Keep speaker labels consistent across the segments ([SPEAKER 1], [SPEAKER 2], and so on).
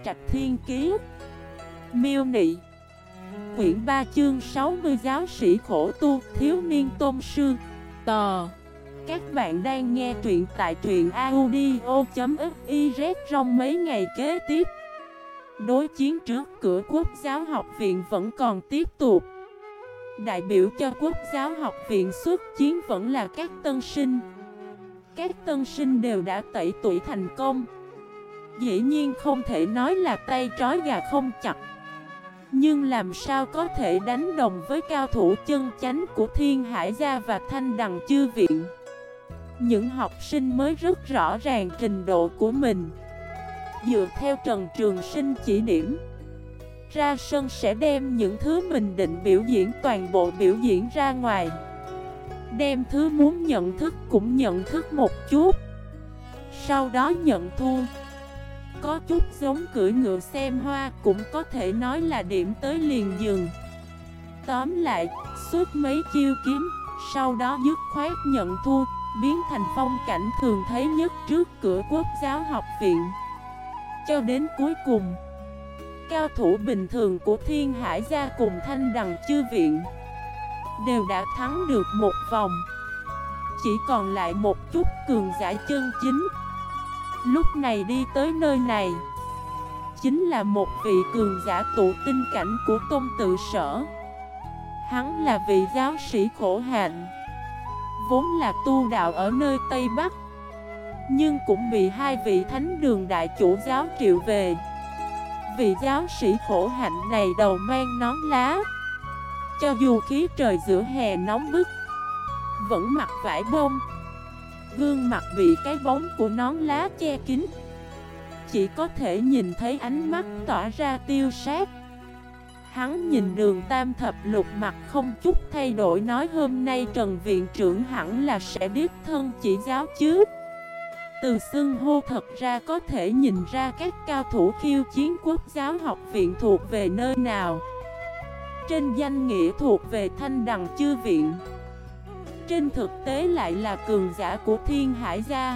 [SPEAKER 1] Trạch Thiên Kiế. Miêu Nị. Quyển 3 chương 60 giáo sĩ khổ tu, thiếu niên tôn sư. Tò. Các bạn đang nghe truyện tại truyện audio.fiz. Trong mấy ngày kế tiếp, đối chiến trước cửa Quốc giáo học viện vẫn còn tiếp tục. Đại biểu cho Quốc giáo học viện xuất chiến vẫn là các tân sinh. Các tân sinh đều đã tẩy tuổi thành công. Dĩ nhiên không thể nói là tay trói gà không chặt, nhưng làm sao có thể đánh đồng với cao thủ chân chánh của Thiên Hải Gia và Thanh Đằng Chư Viện. Những học sinh mới rất rõ ràng trình độ của mình. Dựa theo Trần Trường Sinh chỉ điểm, ra sân sẽ đem những thứ mình định biểu diễn toàn bộ biểu diễn ra ngoài. Đem thứ muốn nhận thức cũng nhận thức một chút, sau đó nhận thua. Có chút giống cưỡi ngựa xem hoa, cũng có thể nói là điểm tới liền dừng. Tóm lại, suốt mấy chiêu kiếm, sau đó dứt khoát nhận thua, biến thành phong cảnh thường thấy nhất trước cửa Quốc giáo học viện. Cho đến cuối cùng, cao thủ bình thường của Thiên Hải Gia cùng Thanh Đằng Chư Viện đều đã thắng được một vòng. Chỉ còn lại một chút cường giả chân chính. Lúc này đi tới nơi này, chính là một vị cường giả tụ tinh cảnh của Tôn Tự Sở. Hắn là vị giáo sĩ khổ hạnh, vốn là tu đạo ở nơi Tây Bắc, nhưng cũng bị hai vị thánh đường đại chủ giáo triệu về. Vị giáo sĩ khổ hạnh này đầu mang nón lá, cho dù khí trời giữa hè nóng bức, vẫn mặc vải bông. Gương mặt bị cái bóng của nón lá che kín, chỉ có thể nhìn thấy ánh mắt tỏa ra tiêu sát. Hắn nhìn Đường Tam Thập Lục mặt không chút thay đổi, nói hôm nay Trần viện trưởng hẳn là sẽ đích thân chỉ giáo chứ. Từ xưng hô thật ra có thể nhìn ra các cao thủ khiêu chiến Quốc giáo học viện thuộc về nơi nào. Trên danh nghĩa thuộc về Thanh Đằng Chư Viện, trên thực tế lại là cường giả của Thiên Hải Gia.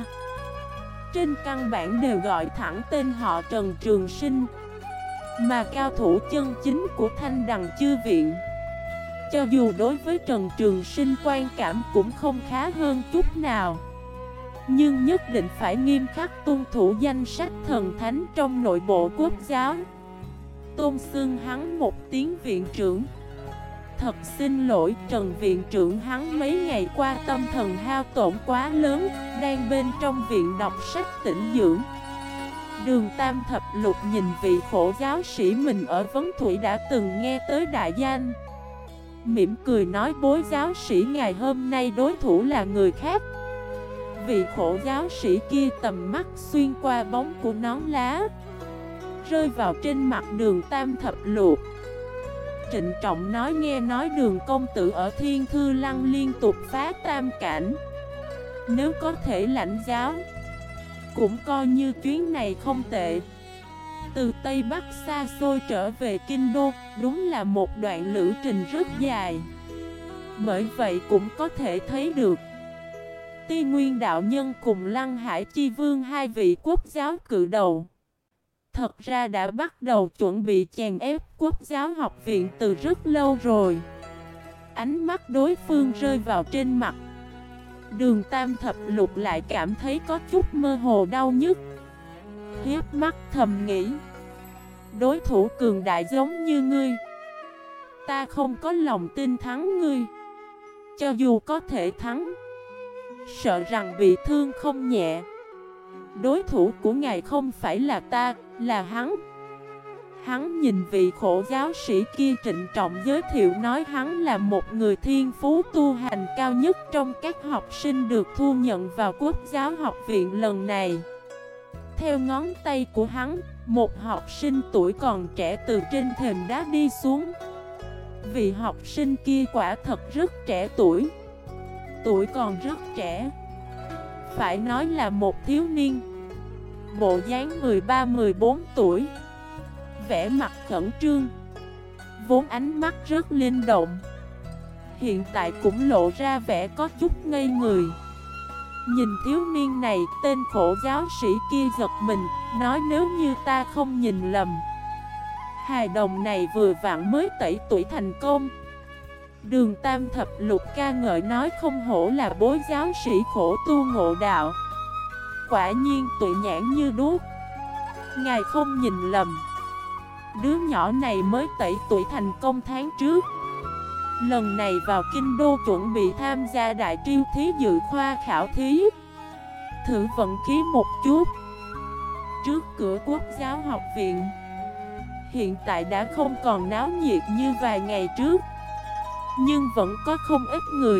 [SPEAKER 1] Trên căn bản đều gọi thẳng tên họ Trần Trường Sinh. Mà cao thủ chân chính của Thanh Đằng Chư Viện, cho dù đối với Trần Trường Sinh quan cảm cũng không khá hơn chút nào, nhưng nhất định phải nghiêm khắc tuân thủ danh sách thần thánh trong nội bộ Quốc giáo. Tôn xưng hắn một tiếng viện trưởng. Thật xin lỗi Trần viện trưởng, hắn mấy ngày qua tâm thần hao tổn quá lớn, đang bên trong viện đọc sách tĩnh dưỡng. Đường Tam Thập Lục nhìn vị khổ giáo sĩ mình ở Vấn Thủy đã từng nghe tới đại danh, mỉm cười nói bối giáo sĩ ngày hôm nay đối thủ là người khác. Vị khổ giáo sĩ kia tầm mắt xuyên qua bóng của nón lá, rơi vào trên mặt Đường Tam Thập Lục. Trịnh trọng nói nghe nói Đường công tử ở Thiên Thư Lăng liên tục phá tam cảnh, nếu có thể lãnh giáo, cũng coi như chuyến này không tệ. Từ Tây Bắc xa xôi trở về Kinh Đô, đúng là một đoạn lữ trình rất dài. Bởi vậy cũng có thể thấy được, Ti Nguyên đạo nhân cùng Lăng Hải Chi Vương hai vị quốc giáo cự đầu thật ra đã bắt đầu chuẩn bị chèn ép Quốc giáo học viện từ rất lâu rồi. Ánh mắt đối phương rơi vào trên mặt Đường Tam Thập Lục lại cảm thấy có chút mơ hồ đau nhức. Hiếp mắt thầm nghĩ, đối thủ cường đại giống như ngươi, ta không có lòng tin thắng ngươi. Cho dù có thể thắng, sợ rằng bị thương không nhẹ. Đối thủ của ngài không phải là ta, là hắn. Hắn nhìn vị khổ giáo sĩ kia trịnh trọng giới thiệu nói hắn là một người thiên phú tu hành cao nhất trong các học sinh được thu nhận vào Quốc giáo học viện lần này. Theo ngón tay của hắn, một học sinh tuổi còn trẻ từ trên thềm đá đi xuống. Vị học sinh kia quả thật rất trẻ tuổi. Tuổi còn rất trẻ, phải nói là một thiếu niên. Bộ dáng 13-14 tuổi, vẻ mặt khẩn trương, vốn ánh mắt rất linh động, hiện tại cũng lộ ra vẻ có chút ngây người. Nhìn thiếu niên này, tên khổ giáo sĩ kia giật mình, nói nếu như ta không nhìn lầm, hài đồng này vừa vặn mới tẩy tuổi thành công. Đường Tam Thập Lục ca ngợi nói không hổ là bối giáo sĩ khổ tu ngộ đạo. Quả nhiên tuệ nhãn như đuốc. Ngài không nhìn lầm, đứa nhỏ này mới tẩy tuổi thành công tháng trước. Lần này vào kinh đô chuẩn bị tham gia đại triêu thí dự khoa khảo thí, thử vận khí một chút. Trước cửa Quốc giáo học viện hiện tại đã không còn náo nhiệt như vài ngày trước, nhưng vẫn có không ít người.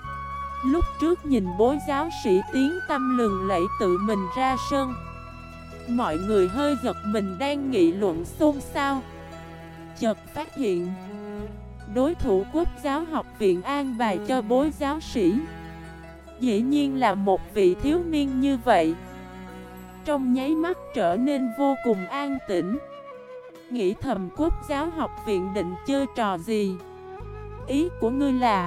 [SPEAKER 1] Lúc trước nhìn bối giáo sĩ tiếng tăm lừng lẫy tự mình ra sân, mọi người hơi giật mình đang nghị luận xôn xao. Chợt phát hiện đối thủ Quốc giáo học viện an bài cho bối giáo sĩ dĩ nhiên là một vị thiếu niên như vậy. Trong nháy mắt trở nên vô cùng an tĩnh. Nghĩ thầm Quốc giáo học viện định chơi trò gì? Ý của ngươi là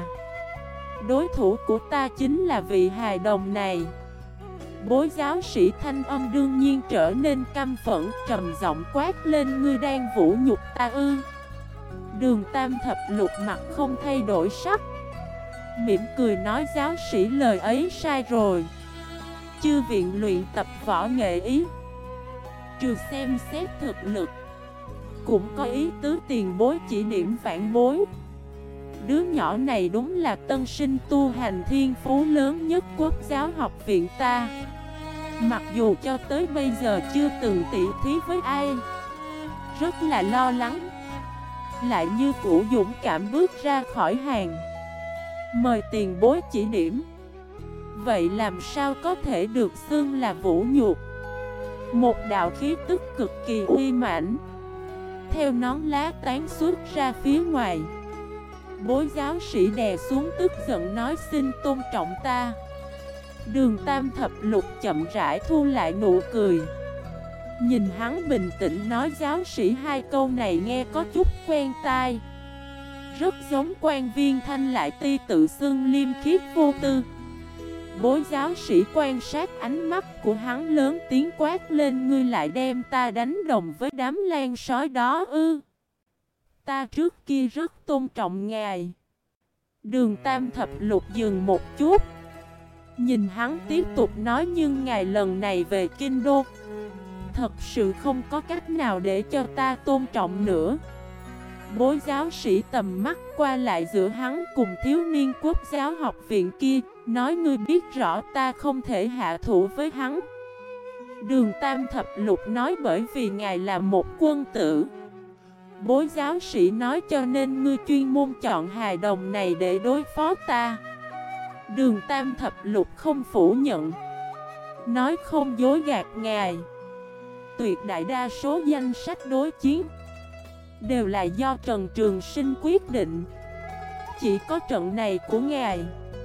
[SPEAKER 1] đối thủ của ta chính là vị hài đồng này. Bối giáo sĩ thanh âm đương nhiên trở nên căm phẫn, trầm giọng quát lên, ngươi đang vũ nhục ta ư? Đường Tam Thập Lục mặt không thay đổi sắc, mỉm cười nói giáo sĩ lời ấy sai rồi. Chư viện luyện tập võ nghệ ý, trừ xem xét thực lực, cũng có ý tứ tiền bối chỉ điểm vãn bối. Đứa nhỏ này đúng là tân sinh tu hành thiên phú lớn nhất Quốc giáo học viện ta. Mặc dù cho tới bây giờ chưa từng tỉ thí với ai, rất là lo lắng, lại như cũ dũng cảm bước ra khỏi hàng, mời tiền bối chỉ điểm. Vậy làm sao có thể được xưng là vũ nhục? Một đạo khí tức cực kỳ uy mãnh theo nón lá tán xuất ra phía ngoài. Bối giáo sĩ đè xuống tức giận nói xin tôn trọng ta. Đường Tam Thập Lục chậm rãi thu lại nụ cười, nhìn hắn bình tĩnh nói giáo sĩ hai câu này nghe có chút quen tai, rất giống quan viên thanh lại ti tự xưng liêm khiết vô tư. Bối giáo sĩ quan sát ánh mắt của hắn lớn tiếng quát lên, ngươi lại đem ta đánh đồng với đám lan sói đó ư? Ta trước kia rất tôn trọng ngài. Đường Tam Thập Lục dừng một chút, nhìn hắn tiếp tục nói, nhưng ngài lần này về kinh đô thật sự không có cách nào để cho ta tôn trọng nữa. Bối giáo sĩ tầm mắt qua lại giữa hắn cùng thiếu niên Quốc giáo học viện kia, nói ngươi biết rõ ta không thể hạ thủ với hắn. Đường Tam Thập Lục nói bởi vì ngài là một quân tử. Bối giáo sĩ nói cho nên ngươi chuyên môn chọn hài đồng này để đối phó ta. Đường Tam Thập Lục không phủ nhận, nói không dối gạt ngài, tuyệt đại đa số danh sách đối chiến đều là do Trần Trường Sinh quyết định. Chỉ có trận này của ngài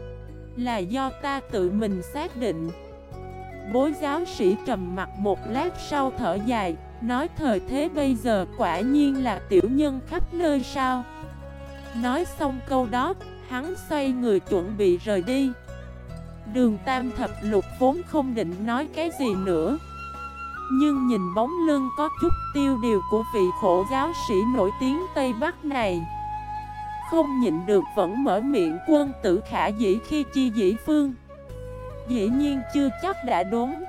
[SPEAKER 1] là do ta tự mình xác định. Bối giáo sĩ trầm mặt một lát sau thở dài, nói thời thế bây giờ quả nhiên là tiểu nhân khắp nơi sao. Nói xong câu đó, hắn xoay người chuẩn bị rời đi. Đường Tam Thập Lục vốn không định nói cái gì nữa, nhưng nhìn bóng lưng có chút tiêu điều của vị khổ giáo sĩ nổi tiếng Tây Bắc này, không nhịn được vẫn mở miệng, quân tử khả dĩ khi chi dĩ phương. Dĩ nhiên chưa chắc đã đúng.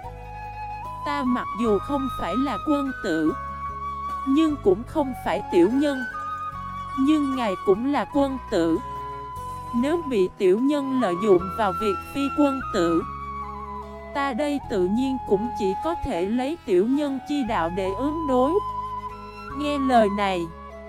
[SPEAKER 1] Ta mặc dù không phải là quân tử, nhưng cũng không phải tiểu nhân. Nhưng ngài cũng là quân tử. Nếu bị tiểu nhân lợi dụng vào việc phi quân tử, ta đây tự nhiên cũng chỉ có thể lấy tiểu nhân chi đạo để ứng đối. Nghe lời này,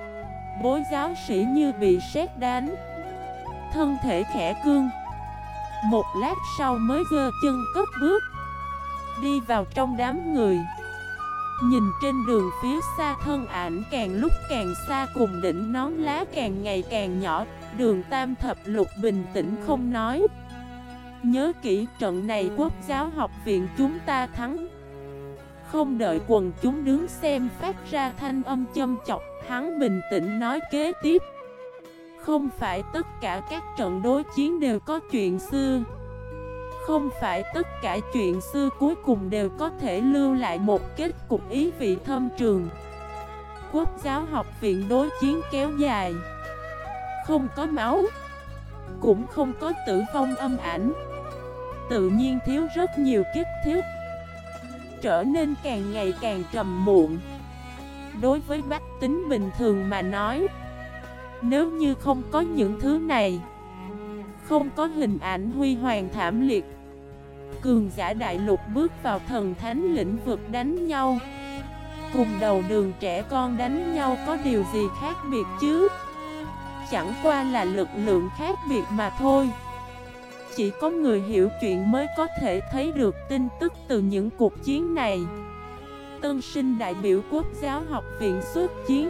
[SPEAKER 1] bối giáo sĩ như bị sét đánh, thân thể khẽ cương. Một lát sau mới giơ chân cất bước đi vào trong đám người. Nhìn trên đường phía xa thân ảnh càng lúc càng xa cùng đỉnh nón lá càng ngày càng nhỏ, Đường Tam Thập Lục bình tĩnh không nói. Nhớ kỹ trận này Quốc giáo học viện chúng ta thắng. Không đợi quần chúng đứng xem phát ra thanh âm châm chọc, hắn bình tĩnh nói kế tiếp. Không phải tất cả các trận đối chiến đều có chuyện xưa. Không phải tất cả chuyện xưa cuối cùng đều có thể lưu lại một kết cục ý vị thâm trường. Quốc giáo học viện đối chiến kéo dài, không có máu, cũng không có tử vong âm ảnh, tự nhiên thiếu rất nhiều kích thích, trở nên càng ngày càng trầm muộn. Đối với bách tính bình thường mà nói, nếu như không có những thứ này, không có hình ảnh huy hoàng thảm liệt, cường giả đại lục bước vào thần thánh lĩnh vực đánh nhau, cùng đầu đường trẻ con đánh nhau có điều gì khác biệt chứ? Chẳng qua là lực lượng khác biệt mà thôi. Chỉ có người hiểu chuyện mới có thể thấy được tin tức từ những cuộc chiến này. Tân sinh đại biểu Quốc giáo học viện xuất chiến.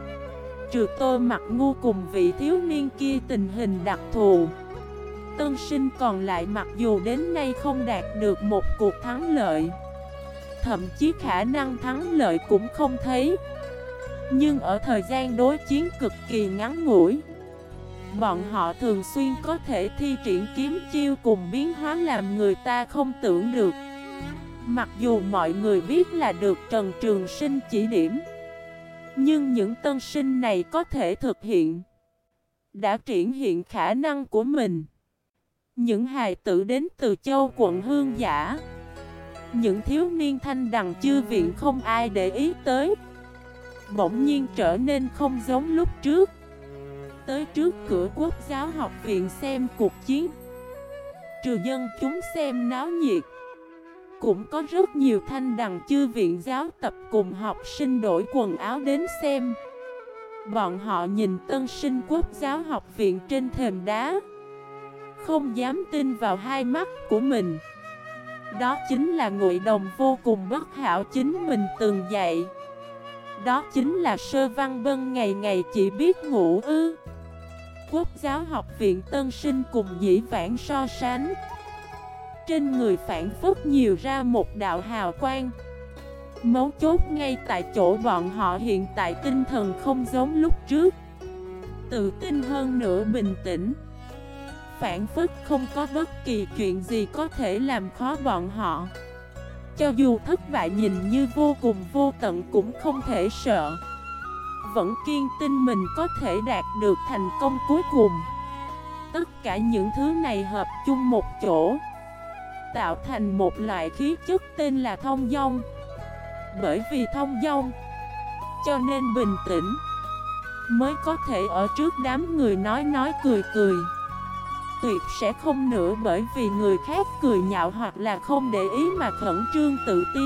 [SPEAKER 1] Trừ Tô Mặc Ngu cùng vị thiếu niên kia tình hình đặc thù, tân sinh còn lại mặc dù đến nay không đạt được một cuộc thắng lợi, thậm chí khả năng thắng lợi cũng không thấy, nhưng ở thời gian đối chiến cực kỳ ngắn ngủi, bọn họ thường xuyên có thể thi triển kiếm chiêu cùng biến hóa làm người ta không tưởng được. Mặc dù mọi người biết là được Trần Trường Sinh chỉ điểm, nhưng những tân sinh này có thể thực hiện, đã triển hiện khả năng của mình. Những hài tử đến từ châu quận Hương Giả, những thiếu niên thanh đằng chư viện không ai để ý tới, bỗng nhiên trở nên không giống lúc trước. Tới trước cửa Quốc giáo học viện xem cuộc chiến, trừ dân chúng xem náo nhiệt, cũng có rất nhiều thanh đằng chư viện giáo tập cùng học sinh đổi quần áo đến xem. Bọn họ nhìn tân sinh Quốc giáo học viện trên thềm đá, không dám tin vào hai mắt của mình. Đó chính là Ngụy Đồng vô cùng bất hảo chính mình từng dạy. Đó chính là Sơ Văn Bân ngày ngày chỉ biết ngủ ư. Quốc giáo học viện tân sinh cùng dĩ vãng so sánh, trên người phản phất nhiều ra một đạo hào quang. Mấu chốt ngay tại chỗ bọn họ hiện tại tinh thần không giống lúc trước, tự tin hơn nữa bình tĩnh, phản phất không có bất kỳ chuyện gì có thể làm khó bọn họ. Cho dù thất bại nhìn như vô cùng vô tận cũng không thể sợ, vẫn kiên tin mình có thể đạt được thành công cuối cùng. Tất cả những thứ này hợp chung một chỗ, tạo thành một loại khí chất tên là thông dong. Bởi vì thông dong, cho nên bình tĩnh, mới có thể ở trước đám người nói cười cười. Tuyệt sẽ không nữa bởi vì người khác cười nhạo hoặc là không để ý mà khẩn trương tự ti.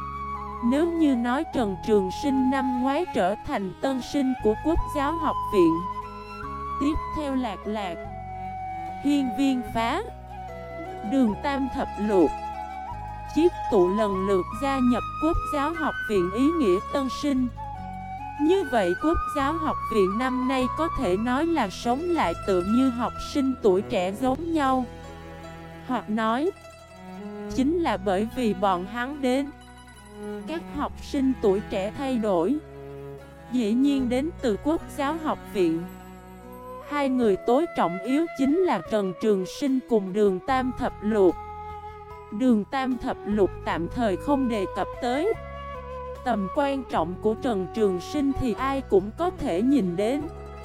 [SPEAKER 1] Nếu như nói Trần Trường Sinh năm ngoái trở thành tân sinh của Quốc giáo học viện, tiếp theo Lạc Lạc, Hiên Viên Phá, Đường Tam Thập Lục, Chiết Tụ lần lượt gia nhập Quốc giáo học viện ý nghĩa tân sinh. Như vậy Quốc giáo học viện năm nay có thể nói là sống lại tự như học sinh tuổi trẻ giống nhau. Hoặc nói, chính là bởi vì bọn hắn đến, các học sinh tuổi trẻ thay đổi, dĩ nhiên đến từ Quốc giáo học viện. Hai người tối trọng yếu chính là Trần Trường Sinh cùng Đường Tam Thập Lục. Đường Tam Thập Lục tạm thời không đề cập tới. Tầm quan trọng của Trần Trường Sinh thì ai cũng có thể nhìn đến.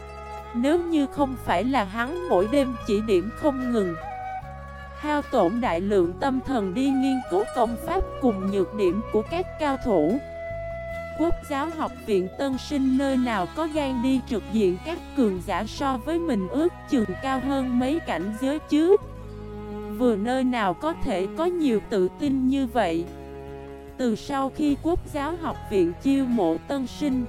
[SPEAKER 1] Nếu như không phải là hắn mỗi đêm chỉ điểm không ngừng, hao tổn đại lượng tâm thần đi nghiên cứu công pháp cùng nhược điểm của các cao thủ, Quốc giáo học viện tân sinh nơi nào có gan đi trực diện các cường giả so với mình ước chừng cao hơn mấy cảnh giới chứ. Vừa nơi nào có thể có nhiều tự tin như vậy. Từ sau khi Quốc giáo học viện chiêu mộ tân sinh,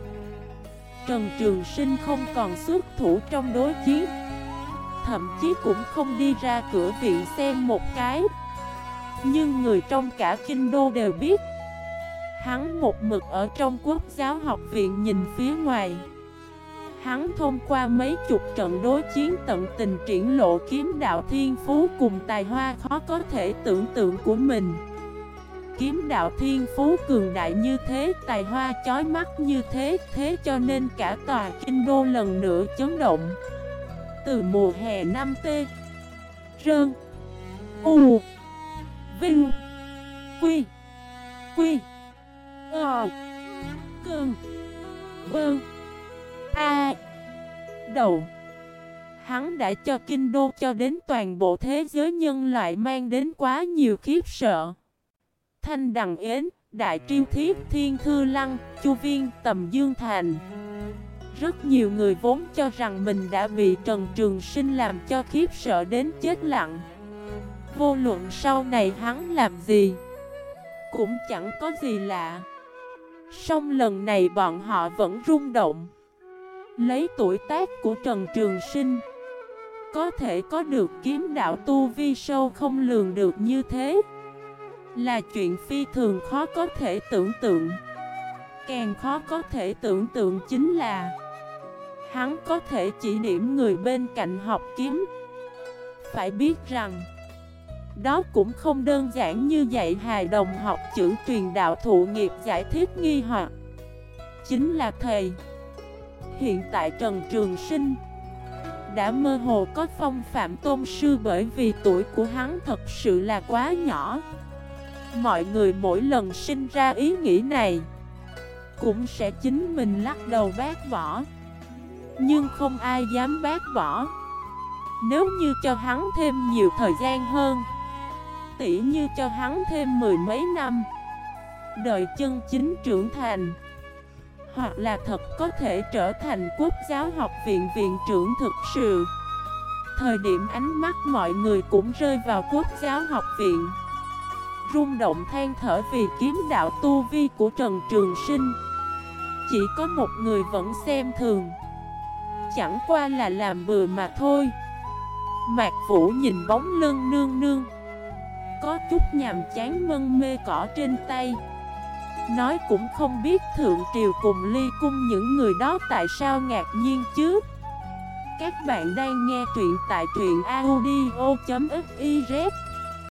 [SPEAKER 1] Trần Trường Sinh không còn xuất thủ trong đối chiến, thậm chí cũng không đi ra cửa viện xem một cái. Nhưng người trong cả kinh đô đều biết, hắn một mực ở trong Quốc giáo học viện nhìn phía ngoài. Hắn thông qua mấy chục trận đối chiến tận tình triển lộ kiếm đạo thiên phú cùng tài hoa khó có thể tưởng tượng của mình. Kiếm đạo thiên phú cường đại như thế, tài hoa chói mắt như thế, thế cho nên cả tòa kinh đô lần nữa chấn động. Từ mùa hè năm T Rơn U Vinh. Quy. Quy. Cơn. Bơn. Đầu. Hắn đã cho kinh đô cho đến toàn bộ thế giới nhân loại mang đến quá nhiều khiếp sợ. Thanh Đằng Yến, Đại Triêu Thiếp, Thiên Thư Lăng, Chu Viên, Tầm Dương Thành. Rất nhiều người vốn cho rằng mình đã bị Trần Trường Sinh làm cho khiếp sợ đến chết lặng. Vô luận sau này hắn làm gì cũng chẳng có gì lạ. Song lần này bọn họ vẫn rung động. Lấy tuổi tác của Trần Trường Sinh, có thể có được kiếm đạo tu vi sâu không lường được như thế, là chuyện phi thường khó có thể tưởng tượng. Càng khó có thể tưởng tượng chính là hắn có thể chỉ điểm người bên cạnh học kiếm. Phải biết rằng đó cũng không đơn giản như dạy hài đồng học chữ truyền đạo thụ nghiệp giải thích nghi hoặc. Chính là thầy. Hiện tại Trần Trường Sinh đã mơ hồ có phong phạm tôn sư, bởi vì tuổi của hắn thật sự là quá nhỏ. Mọi người mỗi lần sinh ra ý nghĩ này cũng sẽ chính mình lắc đầu bác bỏ. Nhưng không ai dám bác bỏ. Nếu như cho hắn thêm nhiều thời gian hơn, tỉ như cho hắn thêm 10 mấy năm, đợi chân chính trưởng thành, hoặc là thật có thể trở thành Quốc giáo học viện viện trưởng thực sự. Thời điểm ánh mắt mọi người cũng rơi vào Quốc giáo học viện, rung động than thở vì kiếm đạo tu vi của Trần Trường Sinh. Chỉ có một người vẫn xem thường, chẳng qua là làm bừa mà thôi. Mạc Vũ nhìn bóng lưng nương nương, có chút nhàm chán mân mê cỏ trên tay, nói cũng không biết Thượng Triều cùng Ly Cung những người đó tại sao ngạc nhiên chứ. Các bạn đang nghe truyện tại truyện audio.fif